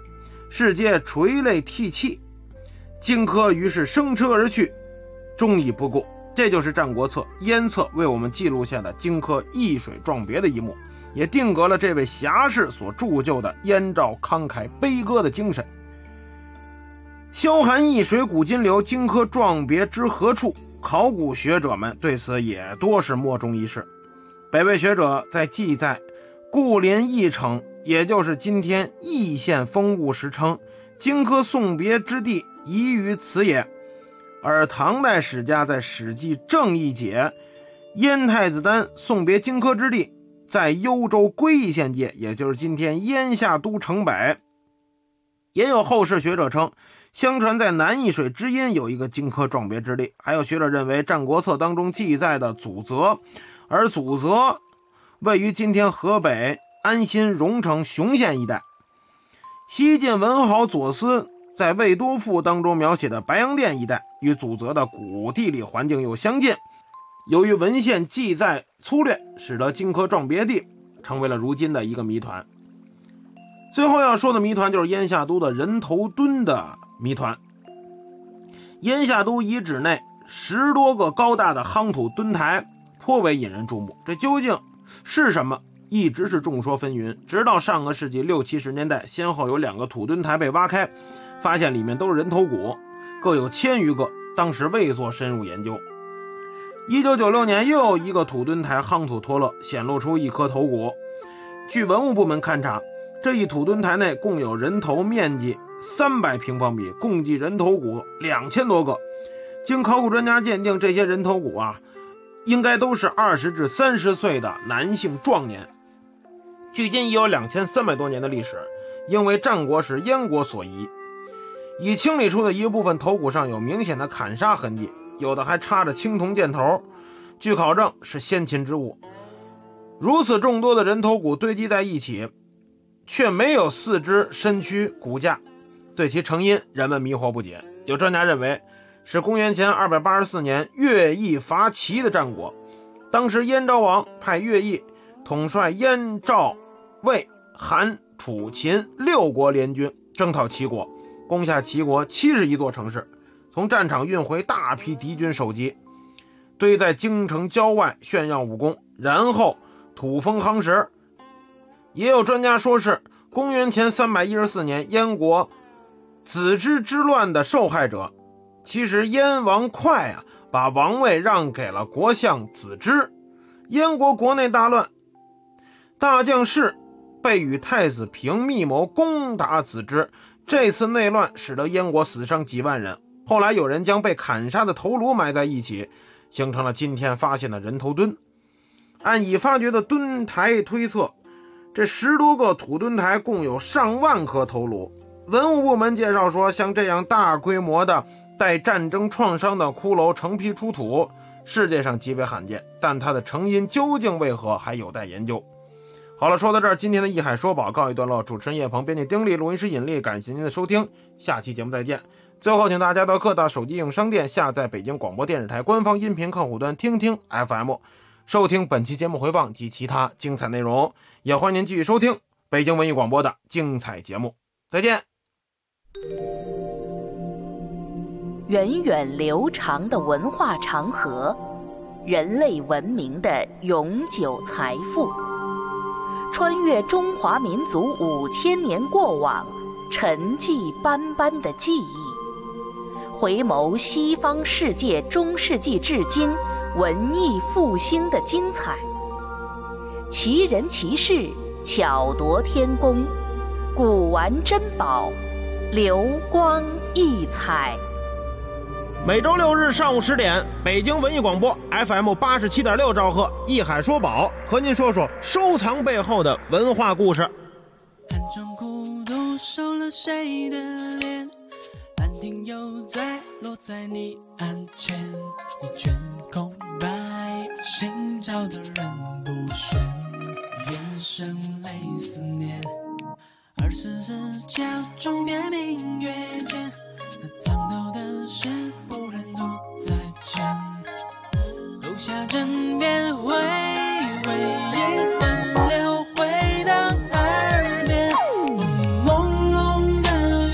世界垂泪涕泣，荆轲于是升车而去，终已不顾。这就是《战国策》燕策为我们记录下的荆轲易水撞别的一幕，也定格了这位侠士所铸就的燕赵慷慨悲歌的精神。萧寒易水古今流，荆轲撞别之何处？考古学者们对此也多是莫衷一是。北魏学者在记载固临邑城，也就是今天易县封务时称，荆轲送别之地宜于此也。而唐代史家在《史记正义解》，燕太子丹送别荆轲之地在幽州归义县界，也就是今天燕下都城北。也有后世学者称，相传在南易水之阴有一个荆轲撞别之地。还有学者认为《战国策》当中记载的祖泽，而祖泽位于今天河北安新荣城雄县一带。西晋文豪左思在《魏多赋》当中描写的白洋淀一带与祖泽的古地理环境又相近，由于文献记载粗略，使得荆轲撞别地成为了如今的一个谜团。最后要说的谜团就是燕下都的人头墩的谜团。燕下都遗址内10多个高大的夯土墩台颇为引人注目，这究竟是什么，一直是众说纷纭。直到上个世纪60、70年代，先后有2个土墩台被挖开，发现里面都是人头骨，各有1000余个，当时未做深入研究。1996年又有一个土墩台夯土脱落，显露出一颗头骨。据文物部门勘查，这一土墩台内共有人头面积300平方米，共计人头骨2000多个。经考古专家鉴定，这些人头骨应该都是20至30岁的男性壮年，距今已有2300多年的历史，应为战国时燕国所遗。已清理出的一部分头骨上有明显的砍杀痕迹，有的还插着青铜箭头，据考证是先秦之物。如此众多的人头骨堆积在一起，却没有四肢、身躯、骨架，对其成因人们迷惑不解。有专家认为是公元前284年乐毅伐齐的战果，当时燕昭王派乐毅统帅燕赵魏韩楚秦6国联军征讨齐国，攻下齐国71座城市，从战场运回大批敌军首级，堆在京城郊外炫耀武功，然后土封夯实。也有专家说是公元前314年燕国子之之乱的受害者。其实燕王哙把王位让给了国相子之，燕国国内大乱，大将士被与太子平密谋攻打子之，这次内乱使得燕国死伤几万人。后来有人将被砍杀的头颅埋在一起，形成了今天发现的人头墩。按已发掘的墩台推测，这10多个土墩台共有上万颗头颅。文物部门介绍说，像这样大规模的带战争创伤的骷髅成批出土，世界上极为罕见，但它的成因究竟为何还有待研究。好了，说到这儿，今天的艺海说宝告一段落。主持人叶鹏，编辑丁力，录音师尹力，感谢您的收听，下期节目再见。最后请大家到各大手机应用商店下载北京广播电视台官方音频客户端听听 FM， 收听本期节目回放及其他精彩内容，也欢迎您继续收听北京文艺广播的精彩节目。再见。 源远流长的文化长河，人类文明的永久财富，穿越中华民族5000年过往，沉寂斑斑的记忆，回眸西方世界中世纪至今文艺复兴的精彩，奇人奇事，巧夺天工，古玩珍宝，流光溢彩。 每周6日上午10点，北京文艺广播 FM87.6兆赫，艺海说宝，和您说说收藏背后的文化故事。 寒窗孤独收了谁的脸？兰亭又在落在你案前，你卷空白，寻找的人不选，眼神泪思念。24角钟别明月间，那藏头的事不忍独再见，楼下枕边回味一奔流回到耳边，朦胧的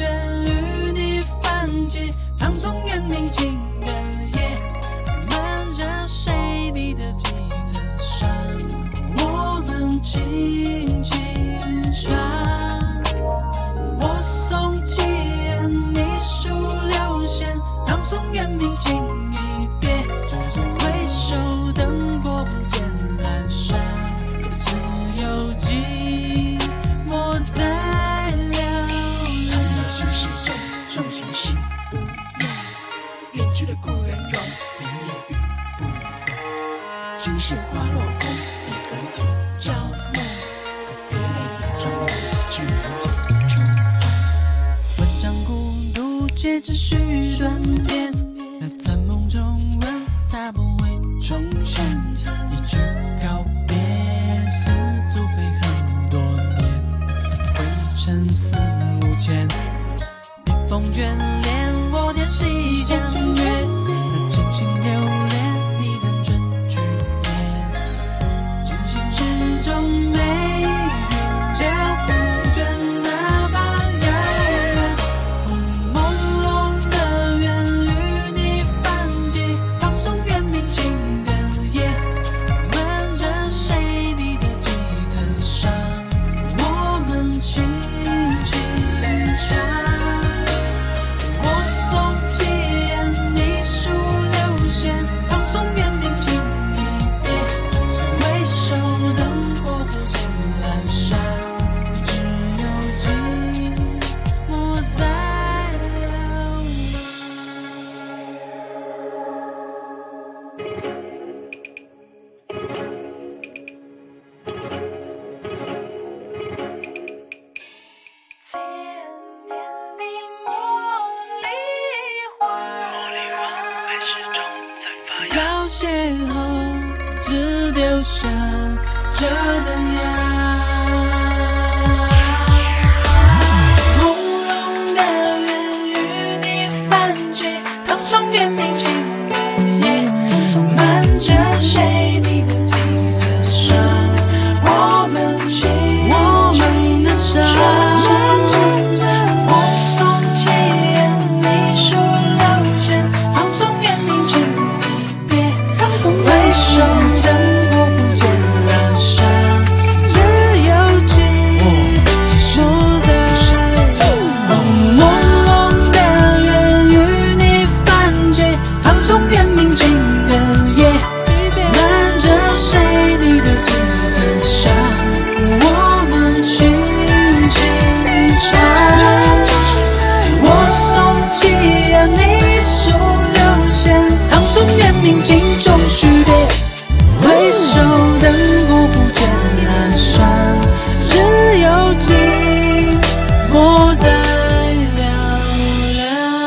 轻轻唱，我送几言，你数流线，唐宋元明今一别，回首灯火不见阑珊，只有寂寞在流浪。 唐老心事重，重情心无用，远去的故人容，明夜雨不懂，青石花落空，一个字朝梦，别泪眼中流，居然见重逢。 文章孤独皆只许短篇，那在梦中问他不会重现，一句告别，似足飞很多年，灰尘四五千，笔锋眷恋，我点细江月，那真情留恋，你单纯去念，真心之中没云脚不倦，哪怕遥远，红朦胧的缘与你泛起，唐宋元明清的夜，瞒着谁你的几层伤，我们轻轻唱，我送几言，你数流线，唐宋元明今一别，回首灯火不见阑珊，只有寂寞在流浪。到邂逅，只留下这灯芽。朦胧的缘与你泛起，唐宋元明清的夜，瞒着谁你的几层伤，我们情我们的伤。我送几言，你数流线，唐宋元明清回首灯火不见阑珊，只有寂寞在朦胧的缘与你泛起，唐宋元明清的夜，瞒着谁你的几层伤，我们轻轻唱，我送几言，你数流线，唐宋元明镜中许别，回首灯火不见阑珊，只有寂寞在嘹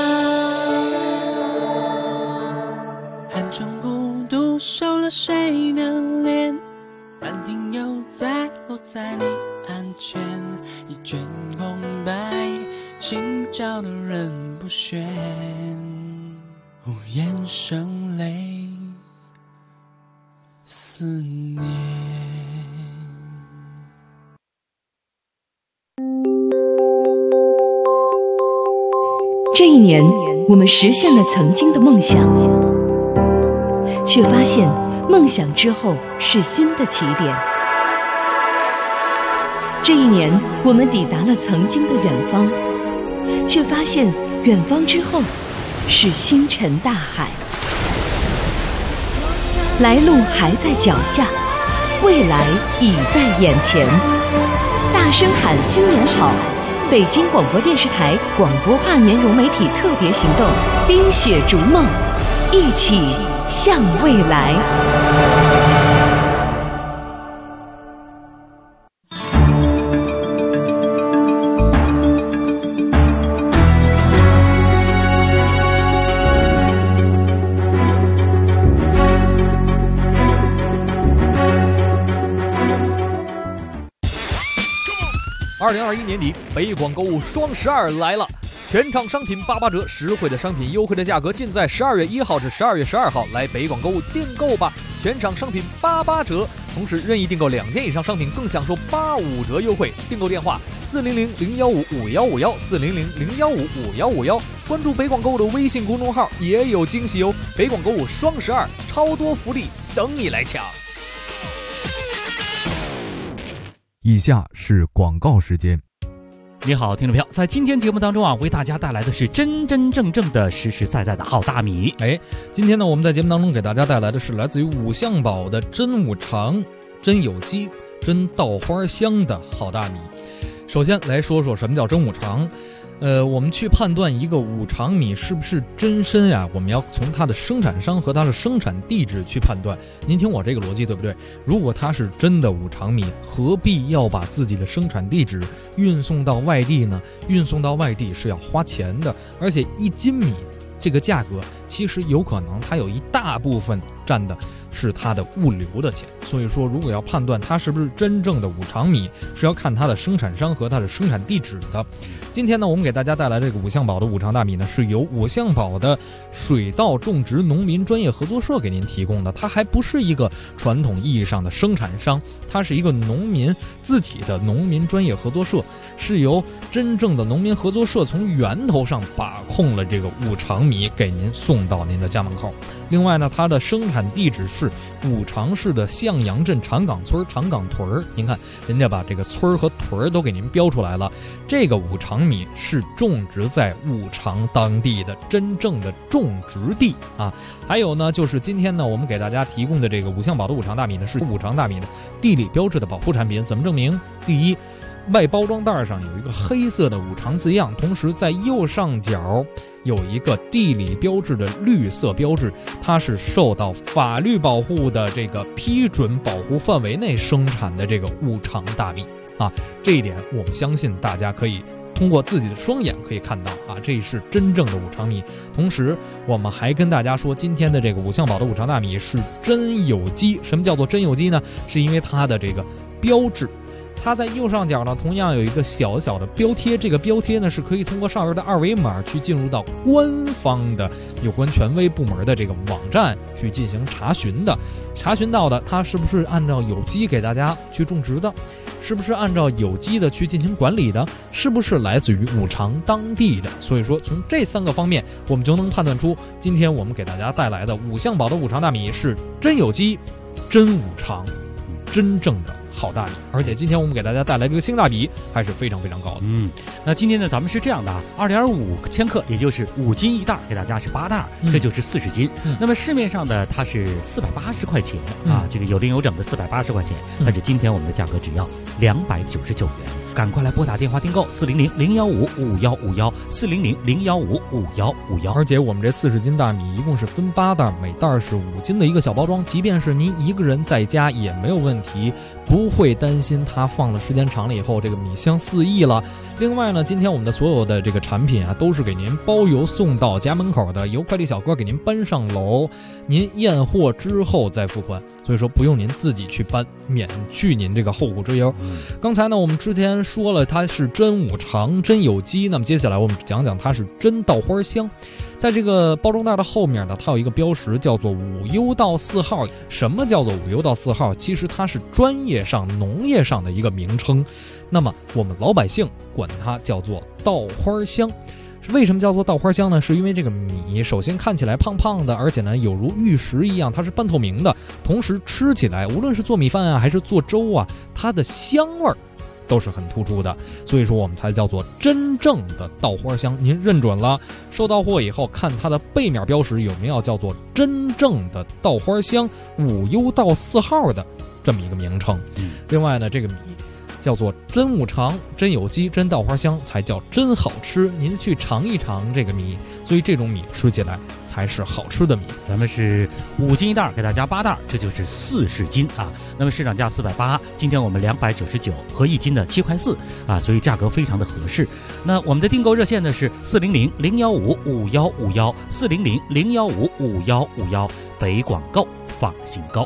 亮。寒窗孤独收了谁的脸，兰亭又再落在你案前，一卷空白，心照的人不选，无言声泪思念。 这一年，我们实现了曾经的梦想，却发现梦想之后是新的起点。这一年，我们抵达了曾经的远方，却发现远方之后是星辰大海。来路还在脚下，未来已在眼前。大声喊新年好！北京广播电视台广播跨年融媒体特别行动，冰雪逐梦，一起向未来。 2021年底，北广购物双12来了，全场商品88折，实惠的商品，优惠的价格，尽在12月1号至12月12号来北广购物订购吧！全场商品88折，同时任意订购2件以上商品更享受85折优惠。订购电话400-015-5151，400-015-5151，关注北广购物的微信公众号也有惊喜哦！北广购物双12，超多福利等你来抢。 以下是广告时间。 你好，听众朋友，在今天节目当中啊，为大家带来的是真真正正的实实在在的好大米。 今天呢，我们在节目当中给大家带来的是来自于五香宝的真五常、真有机、真稻花香的好大米。首先来说说什么叫真五常。我们去判断一个五常米是不是真参呀，我们要从它的生产商和它的生产地址去判断。您听我这个逻辑对不对？如果它是真的五常米，何必要把自己的生产地址运送到外地呢？运送到外地是要花钱的，而且1斤米这个价格其实有可能它有一大部分占的是它的物流的钱。所以说如果要判断它是不是真正的五常米，是要看它的生产商和它的生产地址的。今天呢，我们给大家带来这个五香宝的五常大米呢，是由五香宝的水稻种植农民专业合作社给您提供的。它还不是一个传统意义上的生产商，它是一个农民自己的农民专业合作社，是由真正的农民合作社从源头上把控了这个五常米，给您送到您的家门口。另外呢，它的生产地址是五常市的向阳镇长岗村长岗屯。您看人家把这个村和屯都给您标出来了，这个五常米是种植在五常当地的真正的种植地啊。还有呢，就是今天呢我们给大家提供的这个五香宝的五常大米呢，是五常大米的地理标志的保护产品。怎么证明？第一，外包装袋上有一个黑色的五常字样，同时在右上角有一个地理标志的绿色标志，它是受到法律保护的这个批准保护范围内生产的这个五常大米啊。这一点我们相信大家可以通过自己的双眼可以看到啊，这是真正的五常米。同时我们还跟大家说，今天的这个五香宝的五常大米是真有机。什么叫做真有机呢？是因为它的这个标志，它在右上角呢，同样有一个小小的标贴，这个标贴呢是可以通过上面的2维码去进入到官方的有关权威部门的这个网站去进行查询的。查询到的它是不是按照有机给大家去种植的，是不是按照有机的去进行管理的，是不是来自于五常当地的。所以说从这3个方面我们就能判断出，今天我们给大家带来的五香宝的五常大米是真有机、真五常、真正的好大米。而且今天我们给大家带来这个性价比还是非常非常高的。 那今天呢咱们是这样的啊，2.5千克，也就是5斤一袋，给大家是8袋，这就是40斤。那么市面上的它是480块钱啊，这个有零有整的480块钱，但是今天我们的价格只要299元。赶快来拨打电话订购400-015-5151，400-015-5151。 而且我们这40斤大米一共是分8袋，每袋是5斤的一个小包装，即便是您一个人在家也没有问题，不会担心它放了时间长了以后这个米香四溢了。另外呢，今天我们的所有的这个产品啊，都是给您包邮送到家门口的，由快递小哥给您搬上楼，您验货之后再付款。所以说不用您自己去搬，免去您这个后顾之忧。刚才呢我们之前说了它是真五常、真有机，那么接下来我们讲讲它是真稻花香。在这个包装袋的后面呢，它有一个标识叫做5优稻4号。什么叫做5优稻4号？其实它是专业上农业上的一个名称，那么我们老百姓管它叫做稻花香。为什么叫做稻花香呢？是因为这个米首先看起来胖胖的，而且呢有如玉石一样，它是半透明的，同时吃起来无论是做米饭啊还是做粥啊，它的香味儿都是很突出的，所以说我们才叫做真正的稻花香。您认准了，收到货以后看它的背面标识有没有叫做真正的稻花香5优稻4号的这么一个名称。另外呢，这个米叫做真五常、真有机、真稻花香，才叫真好吃。您去尝一尝这个米，所以这种米吃起来才是好吃的米。 咱们是5斤一袋，给大家8袋，这就是40斤啊。那么市场价480，今天我们299，合1斤的7块4啊，所以价格非常的合适。那我们的订购热线呢是400-015-5151，400-015-5151，北广购放心购。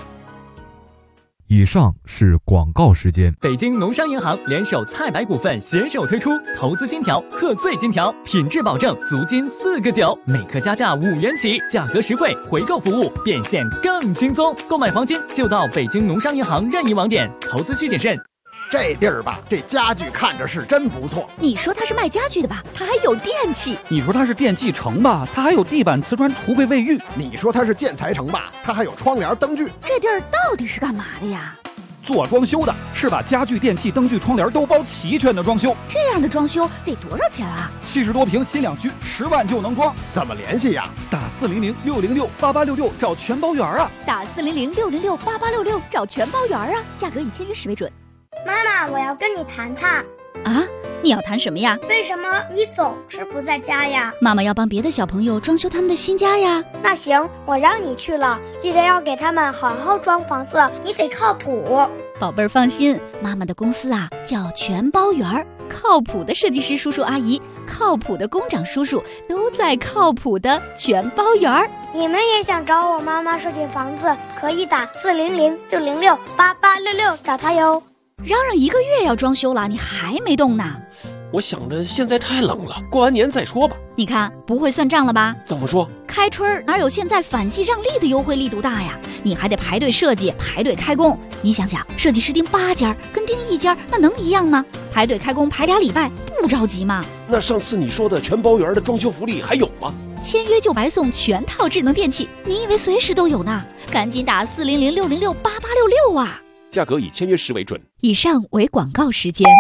以上是广告时间。 北京农商银行联手菜百股份携手推出投资金条、贺岁金条，品质保证，足金4个9，每克加价5元起，价格实惠，回购服务变现更轻松。购买黄金就到北京农商银行任意网点，投资需谨慎。 这地儿吧，这家具看着是真不错。 你说它是卖家具的吧？它还有电器。 你说它是电器城吧？它还有地板、瓷砖、橱柜、卫浴。 你说它是建材城吧？它还有窗帘、灯具。 这地儿到底是干嘛的呀？ 做装修的，是把家具、电器、灯具、窗帘都包齐全的装修。 这样的装修得多少钱啊 ？70多平新两居，10万就能装。 怎么联系呀？ 打400-606-8866找全包圆啊！ 打400-606-8866找全包圆啊！价格以签约时为准。 妈妈，我要跟你谈谈。 啊，你要谈什么呀？ 为什么你总是不在家呀？ 妈妈要帮别的小朋友装修他们的新家呀。 那行，我让你去了，记着要给他们好好装房子，你得靠谱。 宝贝儿放心，妈妈的公司啊叫全包圆儿，靠谱的设计师叔叔阿姨，靠谱的工长叔叔都在靠谱的全包圆儿。 你们也想找我妈妈设计房子，可以打400-606-8866找她哟。 嚷嚷1个月要装修了，你还没动呢？ 我想着现在太冷了，过完年再说吧。 你看不会算账了吧？ 怎么说？ 开春哪有现在反季让利的优惠力度大呀？你还得排队设计，排队开工。你想想，设计师订8家跟订1家那能一样吗？排队开工排2礼拜，不着急吗？ 那上次你说的全包圆的装修福利还有吗？ 签约就白送全套智能电器，你以为随时都有呢？赶紧打400-606-8866啊！ 价格以签约时为准。 以上为广告时间。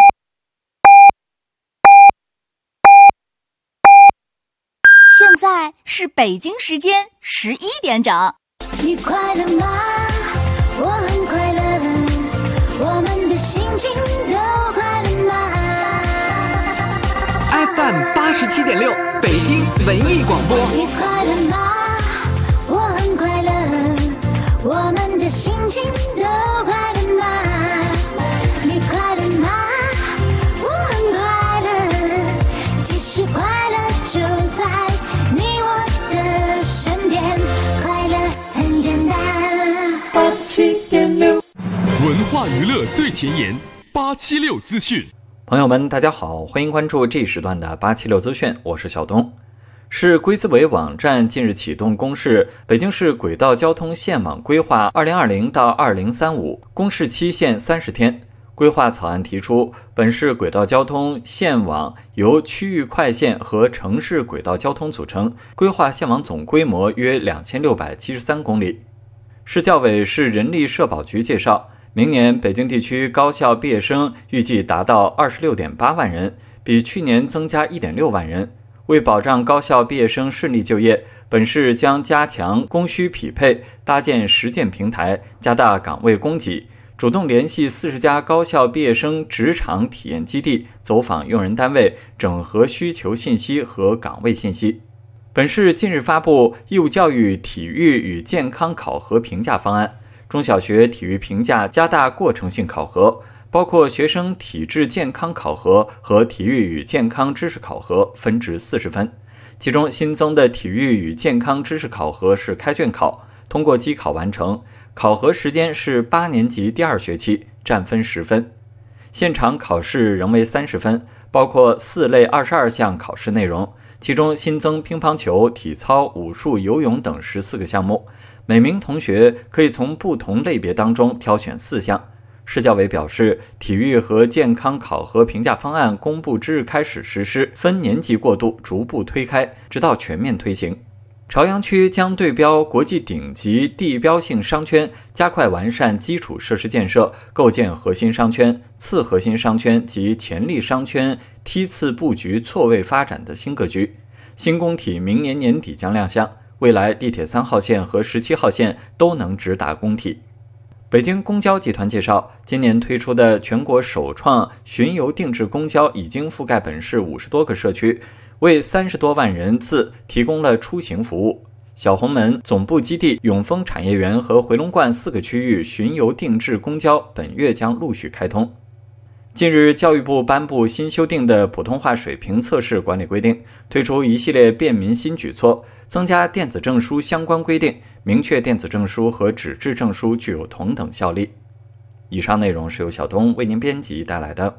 现在是北京时间11点整。 你快乐吗？我很快乐，我们的心情都快乐吗 ？FM 87.6，北京文艺广播。 你快乐吗？我很快乐，我们的心情都快乐。是快乐就在你我的身边，快乐很简单。 87.6，文化娱乐最前沿，876资讯。 朋友们，大家好，欢迎关注这一时段的876资讯，我是小东。市规资委网站近日启动公示北京市轨道交通线网规划2020到2035，公示期限30天。规划草案提出，本市轨道交通线网由区域快线和城市轨道交通组成，规划线网总规模约2673公里。市教委市人力社保局介绍，明年北京地区高校毕业生预计达到26.8万人，比去年增加1.6万人。为保障高校毕业生顺利就业，本市将加强供需匹配，搭建实践平台，加大岗位供给，主动联系40家高校毕业生职场体验基地，走访用人单位，整合需求信息和岗位信息。本市近日发布义务教育体育与健康考核评价方案，中小学体育评价加大过程性考核，包括学生体质健康考核和体育与健康知识考核，分值40分。其中新增的体育与健康知识考核是开卷考，通过机考完成，考核时间是8年级第2学期，占分10分。现场考试仍为30分，包括4类22项考试内容，其中新增乒乓球、体操、武术、游泳等14个项目，每名同学可以从不同类别当中挑选4项。市教委表示，体育和健康考核评价方案公布之日开始实施，分年级过渡，逐步推开，直到全面推行。朝阳区将对标国际顶级地标性商圈，加快完善基础设施建设，构建核心商圈、次核心商圈及潜力商圈梯次布局错位发展的新格局。新工体明年年底将亮相，未来地铁3号线和17号线都能直达工体。北京公交集团介绍，今年推出的全国首创巡游定制公交已经覆盖本市50多个社区，为30多万人次提供了出行服务。小红门总部基地、永丰产业园和回龙观4个区域巡游定制公交本月将陆续开通。近日，教育部颁布新修订的普通话水平测试管理规定，推出一系列便民新举措，增加电子证书相关规定，明确电子证书和纸质证书具有同等效力。以上内容是由小东为您编辑带来的。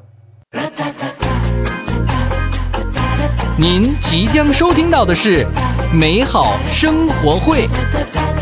您即将收听到的是美好生活会。